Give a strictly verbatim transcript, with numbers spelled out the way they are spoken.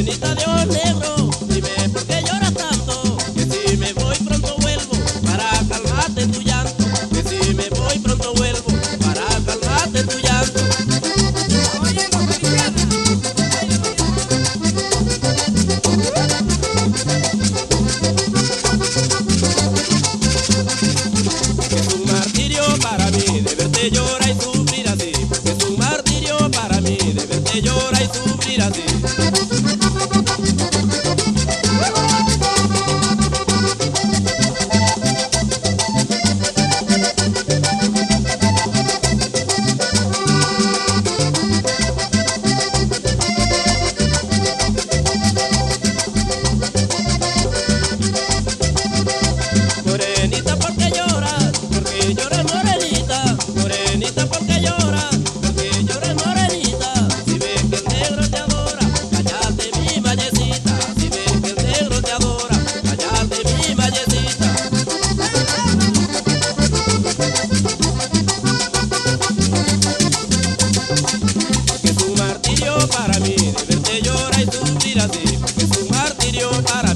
Morenita de ojos negros, dime por qué lloras tanto, que si me voy pronto vuelvo para calmarte tu llanto, que si me voy pronto vuelvo para calmarte tu llanto. Oye, Dominicana. Es un martirio para mí de verte llorar y sufrir así, es un martirio para mí de verte llorar y sufrir así. Morenita, ¿por qué lloras? Porque lloras, morenita. Morenita, ¿por qué lloras? Porque lloras, morenita. Si ves que el negro te adora, cállate mi vallecita. Si ves que el negro te adora, cállate mi vallecita. Porque es un martirio para mí de verte llorar y sufrir así. Porque es un martirio para